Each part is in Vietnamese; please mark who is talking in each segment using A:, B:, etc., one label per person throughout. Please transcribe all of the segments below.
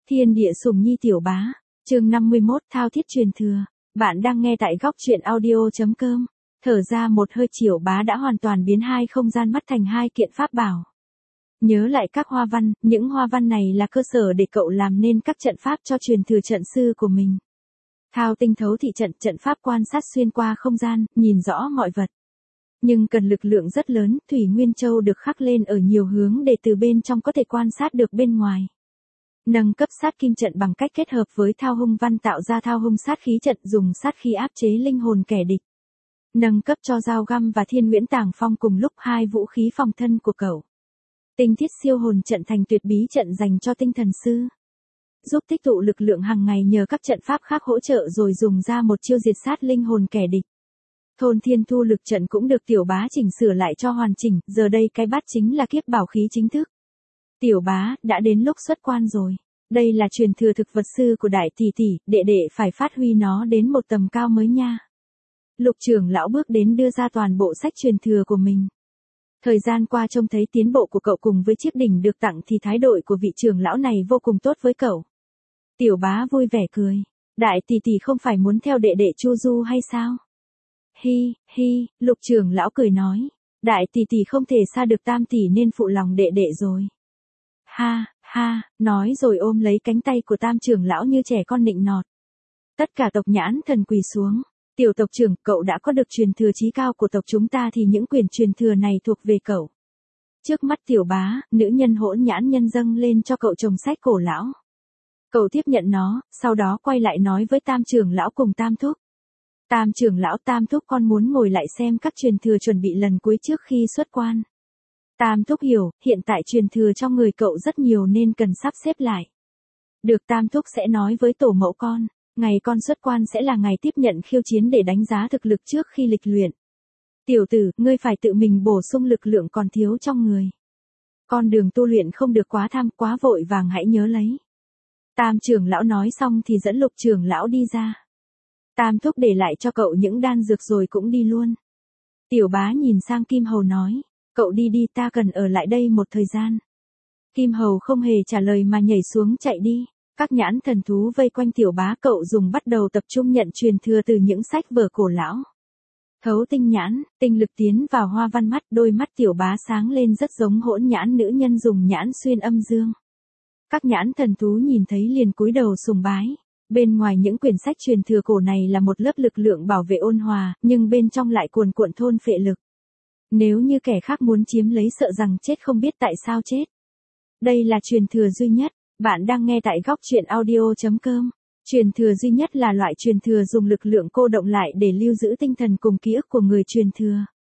A: Thiên địa sùng nhi tiểu bá, chương 51 thao thiết truyền thừa. Bạn đang nghe tại góc truyện audio.com. Thở ra một hơi Tiểu Bá đã hoàn toàn biến hai không gian mắt thành hai kiện pháp bảo. Nhớ lại các hoa văn, những hoa văn này là cơ sở để cậu làm nên các trận pháp cho truyền thừa trận sư của mình. Thao tinh thấu thị trận, trận pháp quan sát xuyên qua không gian, nhìn rõ mọi vật. Nhưng cần lực lượng rất lớn, Thủy Nguyên Châu được khắc lên ở nhiều hướng để từ bên trong có thể quan sát được bên ngoài. Nâng cấp sát kim trận bằng cách kết hợp với thao hung văn tạo ra thao hung sát khí trận, dùng sát khí áp chế linh hồn kẻ địch. Nâng cấp cho dao găm và thiên nguyễn tàng phong cùng lúc hai vũ khí phòng thân của cậu. Tinh thiết siêu hồn trận thành tuyệt bí trận dành cho tinh thần sư. Giúp tích tụ lực lượng hàng ngày nhờ các trận pháp khác hỗ trợ rồi dùng ra một chiêu diệt sát linh hồn kẻ địch. Thôn thiên thu lực trận cũng được Tiểu Bá chỉnh sửa lại cho hoàn chỉnh, giờ đây cái bát chính là kiếp bảo khí chính thức. Tiểu Bá, đã đến lúc xuất quan rồi. Đây là truyền thừa thực vật sư của đại tỷ tỷ, đệ đệ phải phát huy nó đến một tầm cao mới nha. Lục trưởng lão bước đến đưa ra toàn bộ sách truyền thừa của mình. Thời gian qua trông thấy tiến bộ của cậu cùng với chiếc đỉnh được tặng thì thái độ của vị trưởng lão này vô cùng tốt với cậu. Tiểu Bá vui vẻ cười. Đại tỷ tỷ không phải muốn theo đệ đệ chu du hay sao? Hi, hi, lục trưởng lão cười nói. Đại tỷ tỷ không thể xa được tam tỷ nên phụ lòng đệ đệ rồi. Ha, ha, nói rồi ôm lấy cánh tay của tam trưởng lão như trẻ con nịnh nọt. Tất cả tộc Nhãn Thần quỳ xuống. Tiểu tộc trưởng, cậu đã có được truyền thừa chí cao của tộc chúng ta thì những quyền truyền thừa này thuộc về cậu. Trước mắt Tiểu Bá, nữ nhân Hỗn Nhãn Nhân dâng lên cho cậu chồng sách cổ lão. Cậu tiếp nhận nó, sau đó quay lại nói với tam trưởng lão cùng tam thúc. Tam trưởng lão, tam thúc, con muốn ngồi lại xem các truyền thừa chuẩn bị lần cuối trước khi xuất quan. Tam thúc hiểu, hiện tại truyền thừa trong người cậu rất nhiều nên cần sắp xếp lại. Được, tam thúc sẽ nói với tổ mẫu con, ngày con xuất quan sẽ là ngày tiếp nhận khiêu chiến để đánh giá thực lực trước khi lịch luyện. Tiểu tử, ngươi phải tự mình bổ sung lực lượng còn thiếu trong người. Con đường tu luyện không được quá tham quá vội vàng, hãy nhớ lấy. Tam trưởng lão nói xong thì dẫn lục trưởng lão đi ra. Tam thúc để lại cho cậu những đan dược rồi cũng đi luôn. Tiểu Bá nhìn sang Kim Hầu nói, cậu đi đi, ta cần ở lại đây một thời gian. Kim Hầu không hề trả lời mà nhảy xuống chạy đi. Các nhãn thần thú vây quanh Tiểu Bá, cậu dùng bắt đầu tập trung nhận truyền thừa từ những sách vở cổ lão. Thấu tinh nhãn, tinh lực tiến vào hoa văn mắt, đôi mắt Tiểu Bá sáng lên rất giống Hỗn Nhãn nữ nhân dùng nhãn xuyên âm dương. Các nhãn thần thú nhìn thấy liền cúi đầu sùng bái. Bên ngoài những quyển sách truyền thừa cổ này là một lớp lực lượng bảo vệ ôn hòa, nhưng bên trong lại cuồn cuộn thôn phệ lực. Nếu như kẻ khác muốn chiếm lấy sợ rằng chết không biết tại sao chết. Đây là truyền thừa duy nhất. Bạn đang nghe tại góc truyện audio.com. Truyền thừa duy nhất là loại truyền thừa dùng lực lượng cô động lại để lưu giữ tinh thần cùng ký ức của người truyền thừa.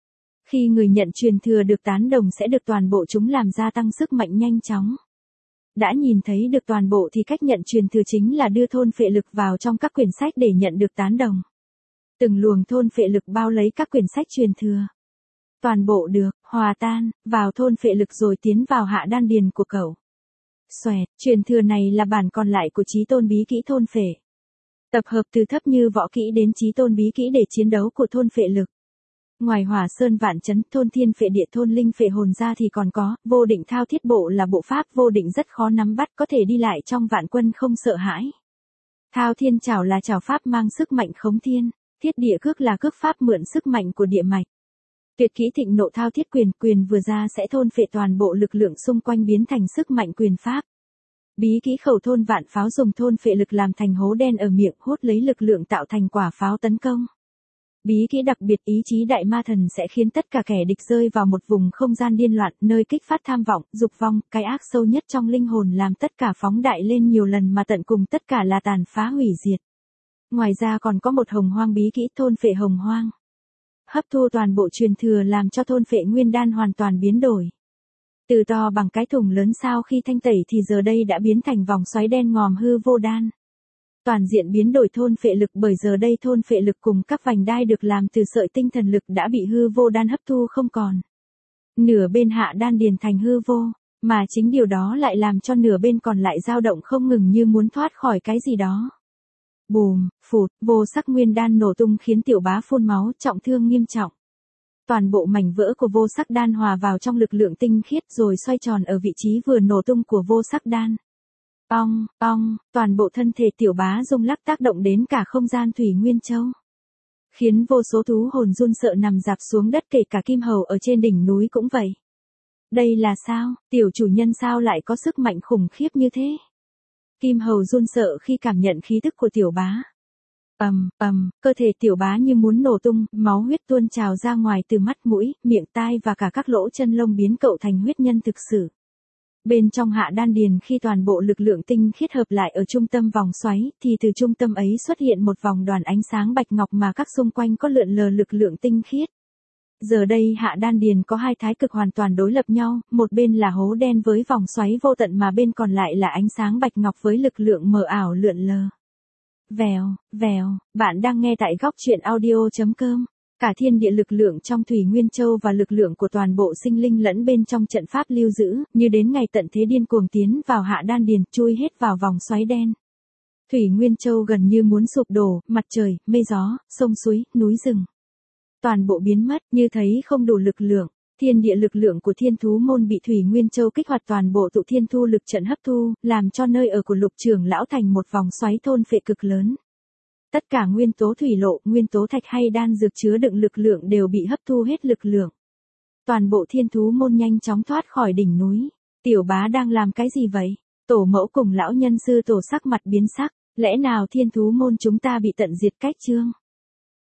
A: Khi người nhận truyền thừa được tán đồng sẽ được toàn bộ chúng làm gia tăng sức mạnh nhanh chóng. Đã nhìn thấy được toàn bộ thì cách nhận truyền thừa chính là đưa thôn phệ lực vào trong các quyển sách để nhận được tán đồng. Từng luồng thôn phệ lực bao lấy các quyển sách truyền thừa. Toàn bộ được hòa tan vào thôn phệ lực rồi tiến vào hạ đan điền của cậu. Xoẹt, truyền thừa này là bản còn lại của chí tôn bí kỹ thôn phệ. Tập hợp từ thấp như võ kỹ đến chí tôn bí kỹ để chiến đấu của thôn phệ lực. Ngoài Hỏa Sơn Vạn Chấn, thôn thiên phệ địa, thôn linh phệ hồn ra thì còn có vô định thao thiết bộ, là bộ pháp vô định rất khó nắm bắt, có thể đi lại trong vạn quân không sợ hãi. Thao thiên trảo là trảo pháp mang sức mạnh khống thiên, thiết địa cước là cước pháp mượn sức mạnh của địa mạch. Tuyệt kỹ thịnh nộ thao thiết quyền, quyền vừa ra sẽ thôn phệ toàn bộ lực lượng xung quanh biến thành sức mạnh quyền pháp. Bí kỹ khẩu thôn vạn pháo dùng thôn phệ lực làm thành hố đen ở miệng, hút lấy lực lượng tạo thành quả pháo tấn công. Bí kỹ đặc biệt ý chí đại ma thần sẽ khiến tất cả kẻ địch rơi vào một vùng không gian điên loạn, nơi kích phát tham vọng, dục vong, cái ác sâu nhất trong linh hồn, làm tất cả phóng đại lên nhiều lần mà tận cùng tất cả là tàn phá hủy diệt. Ngoài ra còn có một hồng hoang bí kỹ thôn phệ hồng hoang. Hấp thu toàn bộ truyền thừa làm cho thôn phệ nguyên đan hoàn toàn biến đổi. Từ to bằng cái thùng lớn sau khi thanh tẩy thì giờ đây đã biến thành vòng xoáy đen ngòm hư vô đan. Toàn diện biến đổi thôn phệ lực, bởi giờ đây thôn phệ lực cùng các vành đai được làm từ sợi tinh thần lực đã bị hư vô đan hấp thu không còn. Nửa bên hạ đan điền thành hư vô, mà chính điều đó lại làm cho nửa bên còn lại dao động không ngừng như muốn thoát khỏi cái gì đó. Bùm, phụt, vô sắc nguyên đan nổ tung khiến Tiểu Bá phun máu, trọng thương nghiêm trọng. Toàn bộ mảnh vỡ của vô sắc đan hòa vào trong lực lượng tinh khiết rồi xoay tròn ở vị trí vừa nổ tung của vô sắc đan. Ong, ong, toàn bộ thân thể tiểu bá rung lắc tác động đến cả không gian Thủy Nguyên Châu. Khiến vô số thú hồn run sợ nằm rạp xuống đất, kể cả Kim Hầu ở trên đỉnh núi cũng vậy. Đây là sao, tiểu chủ nhân sao lại có sức mạnh khủng khiếp như thế? Kim Hầu run sợ khi cảm nhận khí tức của tiểu bá. Cơ thể tiểu bá như muốn nổ tung, máu huyết tuôn trào ra ngoài từ mắt, mũi, miệng, tai và cả các lỗ chân lông, biến cậu thành huyết nhân thực sự. Bên trong hạ đan điền, khi toàn bộ lực lượng tinh khiết hợp lại ở trung tâm vòng xoáy, thì từ trung tâm ấy xuất hiện một vòng đoàn ánh sáng bạch ngọc mà các xung quanh có lượn lờ lực lượng tinh khiết. Giờ đây hạ đan điền có hai thái cực hoàn toàn đối lập nhau, một bên là hố đen với vòng xoáy vô tận mà bên còn lại là ánh sáng bạch ngọc với lực lượng mờ ảo lượn lờ. Vèo, vèo, bạn đang nghe tại góc truyện audio.com. Cả thiên địa lực lượng trong Thủy Nguyên Châu và lực lượng của toàn bộ sinh linh lẫn bên trong trận pháp lưu giữ, như đến ngày tận thế điên cuồng tiến vào hạ đan điền, chui hết vào vòng xoáy đen. Thủy Nguyên Châu gần như muốn sụp đổ, mặt trời, mây gió, sông suối, núi rừng. Toàn bộ biến mất, như thấy không đủ lực lượng. Thiên địa lực lượng của Thiên Thú Môn bị Thủy Nguyên Châu kích hoạt, toàn bộ tụ thiên thu lực trận hấp thu, làm cho nơi ở của Lục trưởng lão thành một vòng xoáy thôn phệ cực lớn. Tất cả nguyên tố thủy lộ, nguyên tố thạch hay đan dược chứa đựng lực lượng đều bị hấp thu hết lực lượng. Toàn bộ Thiên Thú Môn nhanh chóng thoát khỏi đỉnh núi. Tiểu bá đang làm cái gì vậy? Tổ mẫu cùng lão nhân sư tổ sắc mặt biến sắc, lẽ nào Thiên Thú Môn chúng ta bị tận diệt cách chương?